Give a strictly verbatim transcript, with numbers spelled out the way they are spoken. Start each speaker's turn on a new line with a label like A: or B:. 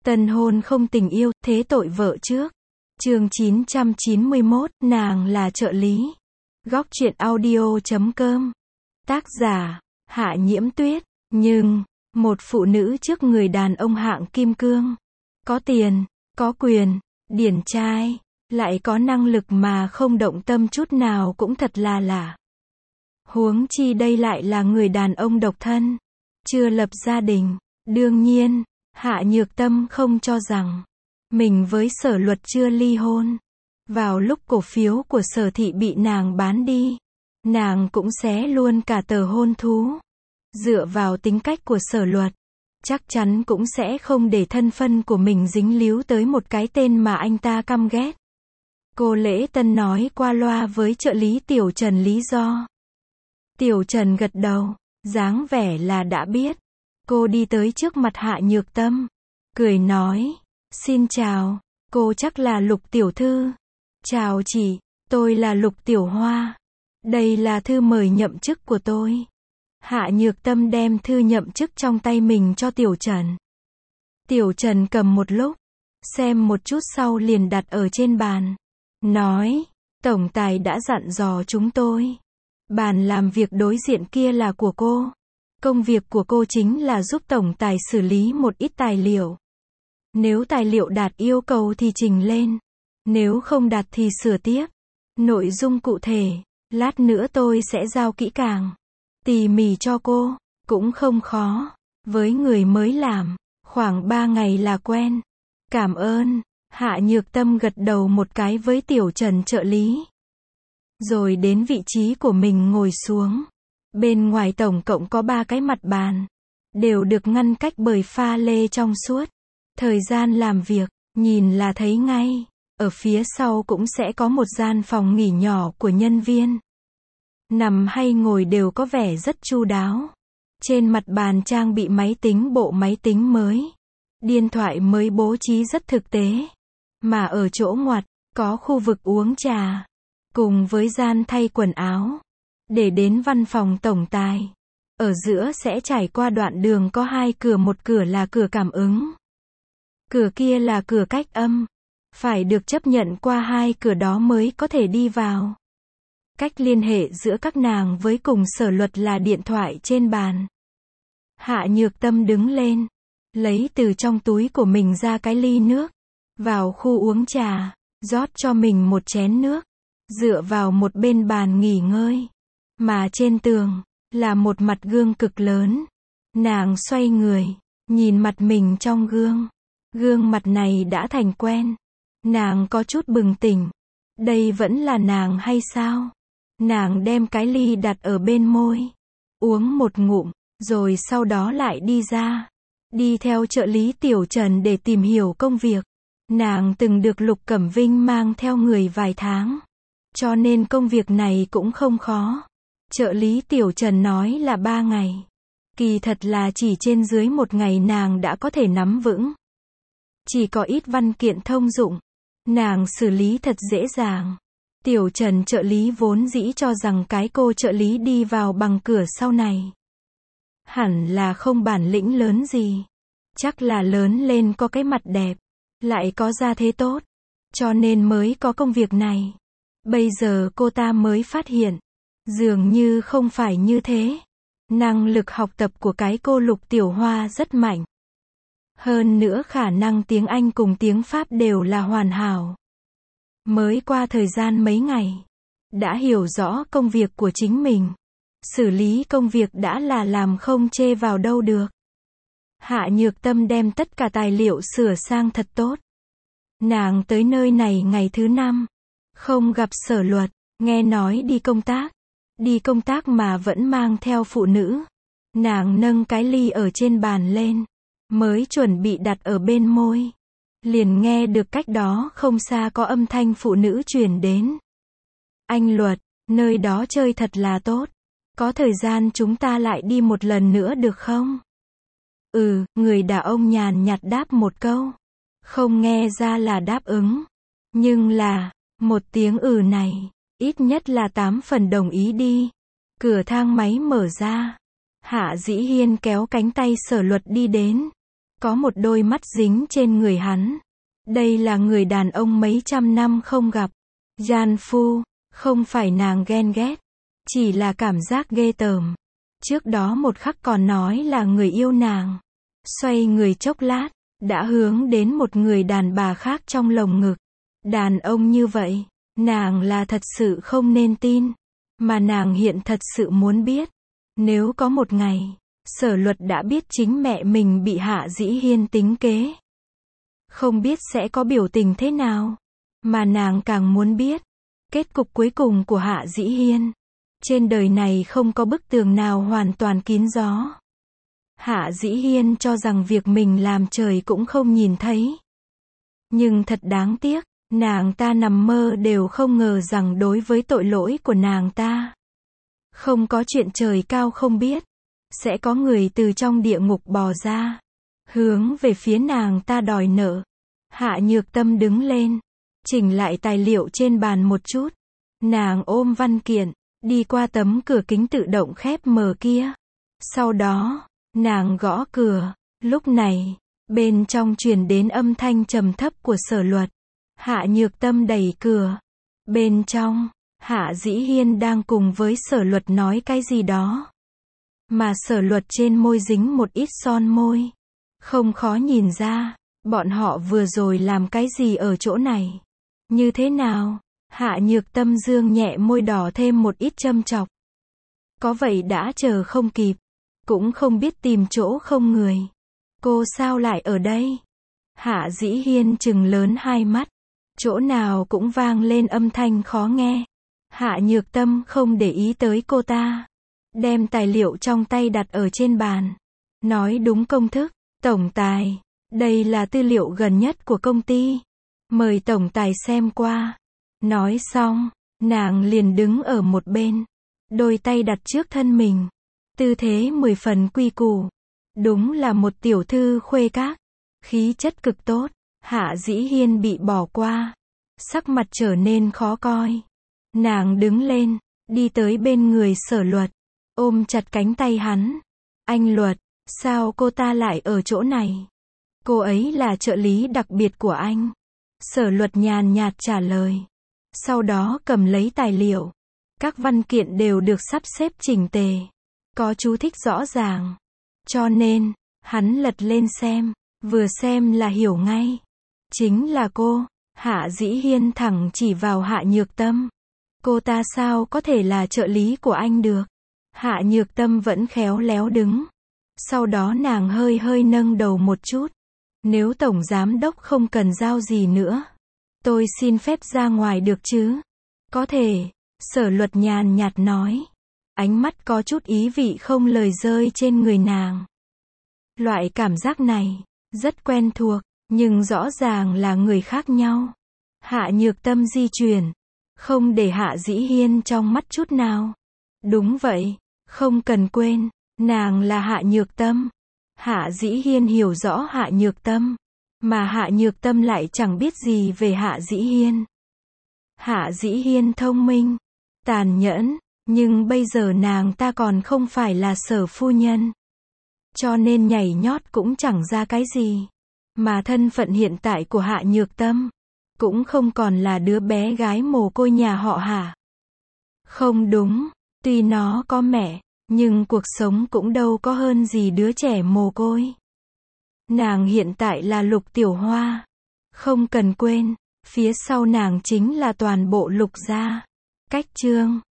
A: Tân hôn không tình yêu, thế tội vợ trước. Chương chín trăm chín mươi mốt, nàng là trợ lý. Góc truyện audio chấm com. Tác giả, Hạ Nhiễm Tuyết. Nhưng, một phụ nữ trước người đàn ông hạng kim cương. Có tiền, có quyền, điển trai, lại có năng lực mà không động tâm chút nào cũng thật là lạ. Huống chi đây lại là người đàn ông độc thân, chưa lập gia đình. Đương nhiên, Hạ Nhược Tâm không cho rằng mình với Sở Luật chưa ly hôn. Vào lúc cổ phiếu của Sở Thị bị nàng bán đi, nàng cũng xé luôn cả tờ hôn thú. Dựa vào tính cách của Sở Luật, chắc chắn cũng sẽ không để thân phận của mình dính líu tới một cái tên mà anh ta căm ghét. Cô Lễ Tân nói qua loa với trợ lý Tiểu Trần lý do. Tiểu Trần gật đầu, dáng vẻ là đã biết. Cô đi tới trước mặt Hạ Nhược Tâm, cười nói, xin chào, cô chắc là Lục Tiểu Thư. Chào chị, tôi là Lục Tiểu Hoa. Đây là thư mời nhậm chức của tôi. Hạ Nhược Tâm đem thư nhậm chức trong tay mình cho Tiểu Trần. Tiểu Trần cầm một lúc, xem một chút sau liền đặt ở trên bàn. Nói, tổng tài đã dặn dò chúng tôi. Bàn làm việc đối diện kia là của cô. Công việc của cô chính là giúp tổng tài xử lý một ít tài liệu. Nếu tài liệu đạt yêu cầu thì trình lên. Nếu không đạt thì sửa tiếp. Nội dung cụ thể, lát nữa tôi sẽ giao kỹ càng, tỉ mỉ cho cô. Cũng không khó. Với người mới làm, khoảng ba ngày là quen. Cảm ơn. Hạ Nhược Tâm gật đầu một cái với Tiểu Trần trợ lý. Rồi đến vị trí của mình ngồi xuống. Bên ngoài tổng cộng có ba cái mặt bàn, đều được ngăn cách bởi pha lê trong suốt. Thời gian làm việc, nhìn là thấy ngay. Ở phía sau cũng sẽ có một gian phòng nghỉ nhỏ của nhân viên. Nằm hay ngồi đều có vẻ rất chu đáo. Trên mặt bàn trang bị máy tính, bộ máy tính mới. Điện thoại mới bố trí rất thực tế. Mà ở chỗ ngoặt, có khu vực uống trà, cùng với gian thay quần áo. Để đến văn phòng tổng tài, ở giữa sẽ trải qua đoạn đường có hai cửa, một cửa là cửa cảm ứng. Cửa kia là cửa cách âm. Phải được chấp nhận qua hai cửa đó mới có thể đi vào. Cách liên hệ giữa các nàng với cùng Sở Luật là điện thoại trên bàn. Hạ Nhược Tâm đứng lên, lấy từ trong túi của mình ra cái ly nước, vào khu uống trà, rót cho mình một chén nước, dựa vào một bên bàn nghỉ ngơi. Mà trên tường, là một mặt gương cực lớn. Nàng xoay người, nhìn mặt mình trong gương. Gương mặt này đã thành quen. Nàng có chút bừng tỉnh. Đây vẫn là nàng hay sao? Nàng đem cái ly đặt ở bên môi. Uống một ngụm, rồi sau đó lại đi ra. Đi theo trợ lý Tiểu Trần để tìm hiểu công việc. Nàng từng được Lục Cẩm Vinh mang theo người vài tháng. Cho nên công việc này cũng không khó. Trợ lý Tiểu Trần nói là ba ngày. Kỳ thật là chỉ trên dưới một ngày nàng đã có thể nắm vững. Chỉ có ít văn kiện thông dụng. Nàng xử lý thật dễ dàng. Tiểu Trần trợ lý vốn dĩ cho rằng cái cô trợ lý đi vào bằng cửa sau này hẳn là không bản lĩnh lớn gì. Chắc là lớn lên có cái mặt đẹp, lại có gia thế tốt, cho nên mới có công việc này. Bây giờ cô ta mới phát hiện, dường như không phải như thế. Năng lực học tập của cái cô Lục Tiểu Hoa rất mạnh. Hơn nữa khả năng tiếng Anh cùng tiếng Pháp đều là hoàn hảo. Mới qua thời gian mấy ngày, đã hiểu rõ công việc của chính mình. Xử lý công việc đã là làm không chê vào đâu được. Hạ Nhược Tâm đem tất cả tài liệu sửa sang thật tốt. Nàng tới nơi này ngày thứ năm, không gặp Sở Luật, nghe nói đi công tác. Đi công tác mà vẫn mang theo phụ nữ. Nàng nâng cái ly ở trên bàn lên, mới chuẩn bị đặt ở bên môi. Liền nghe được cách đó không xa có âm thanh phụ nữ truyền đến. Anh Luật, nơi đó chơi thật là tốt. Có thời gian chúng ta lại đi một lần nữa được không? Ừ, người đàn ông nhàn nhạt đáp một câu. Không nghe ra là đáp ứng. Nhưng là, một tiếng ừ này, ít nhất là tám phần đồng ý đi. Cửa thang máy mở ra. Hạ Dĩ Hiên kéo cánh tay Sở Luật đi đến. có một đôi mắt dính trên người hắn. Đây là người đàn ông mấy trăm năm không gặp. Gian Phu, không phải nàng ghen ghét, chỉ là cảm giác ghê tởm. Trước đó một khắc còn nói là người yêu nàng. Xoay người chốc lát, đã hướng đến một người đàn bà khác trong lồng ngực. Đàn ông như vậy, nàng là thật sự không nên tin. Mà nàng hiện thật sự muốn biết. Nếu có một ngày, Sở Luật đã biết chính mẹ mình bị Hạ Dĩ Hiên tính kế, không biết sẽ có biểu tình thế nào. Mà nàng càng muốn biết kết cục cuối cùng của Hạ Dĩ Hiên. Trên đời này không có bức tường nào hoàn toàn kín gió. Hạ Dĩ Hiên cho rằng việc mình làm trời cũng không nhìn thấy. Nhưng thật đáng tiếc, nàng ta nằm mơ đều không ngờ rằng đối với tội lỗi của nàng ta, không có chuyện trời cao không biết, sẽ có người từ trong địa ngục bò ra, hướng về phía nàng ta đòi nợ. Hạ Nhược Tâm đứng lên, chỉnh lại tài liệu trên bàn một chút. Nàng ôm văn kiện, đi qua tấm cửa kính tự động khép mở kia. Sau đó, nàng gõ cửa. Lúc này, bên trong truyền đến âm thanh trầm thấp của Sở Luật. Hạ Nhược Tâm đẩy cửa. Bên trong, Hạ Dĩ Hiên đang cùng với Sở Luật nói cái gì đó. Mà Sở Luật trên môi dính một ít son môi. Không khó nhìn ra, bọn họ vừa rồi làm cái gì ở chỗ này. Như thế nào? Hạ Nhược Tâm dương nhẹ môi đỏ thêm một ít châm chọc. Có vậy đã chờ không kịp. Cũng không biết tìm chỗ không người. Cô sao lại ở đây? Hạ Dĩ Hiên trừng lớn hai mắt. Chỗ nào cũng vang lên âm thanh khó nghe. Hạ Nhược Tâm không để ý tới cô ta. Đem tài liệu trong tay đặt ở trên bàn. Nói đúng công thức. Tổng tài, đây là tư liệu gần nhất của công ty. Mời tổng tài xem qua. Nói xong, nàng liền đứng ở một bên. Đôi tay đặt trước thân mình. Tư thế mười phần quy củ. Đúng là một tiểu thư khuê các. Khí chất cực tốt. Hạ Dĩ Hiên bị bỏ qua. Sắc mặt trở nên khó coi. Nàng đứng lên, đi tới bên người Sở Luật. Ôm chặt cánh tay hắn. Anh Luật, sao cô ta lại ở chỗ này? Cô ấy là trợ lý đặc biệt của anh. Sở Luật nhàn nhạt trả lời. Sau đó cầm lấy tài liệu. Các văn kiện đều được sắp xếp chỉnh tề. Có chú thích rõ ràng. Cho nên, hắn lật lên xem. Vừa xem là hiểu ngay. Chính là cô. Hạ Dĩ Hiên thẳng chỉ vào Hạ Nhược Tâm. Cô ta sao có thể là trợ lý của anh được? Hạ Nhược Tâm vẫn khéo léo đứng. Sau đó nàng hơi hơi nâng đầu một chút. Nếu tổng giám đốc không cần giao gì nữa, tôi xin phép ra ngoài được chứ? Có thể. Sở Luật nhàn nhạt nói. Ánh mắt có chút ý vị không lời rơi trên người nàng. Loại cảm giác này, rất quen thuộc, nhưng rõ ràng là người khác nhau. Hạ Nhược Tâm di chuyển, không để Hạ Dĩ Hiên trong mắt chút nào. Đúng vậy, không cần quên, nàng là Hạ Nhược Tâm. Hạ Dĩ Hiên hiểu rõ Hạ Nhược Tâm, mà Hạ Nhược Tâm lại chẳng biết gì về Hạ Dĩ Hiên. Hạ Dĩ Hiên thông minh, tàn nhẫn, nhưng bây giờ nàng ta còn không phải là Sở phu nhân. Cho nên nhảy nhót cũng chẳng ra cái gì. Mà thân phận hiện tại của Hạ Nhược Tâm, cũng không còn là đứa bé gái mồ côi nhà họ Hạ. Không đúng, tuy nó có mẹ, nhưng cuộc sống cũng đâu có hơn gì đứa trẻ mồ côi. Nàng hiện tại là Lục Tiểu Hoa. Không cần quên, phía sau nàng chính là toàn bộ Lục gia. Cách chương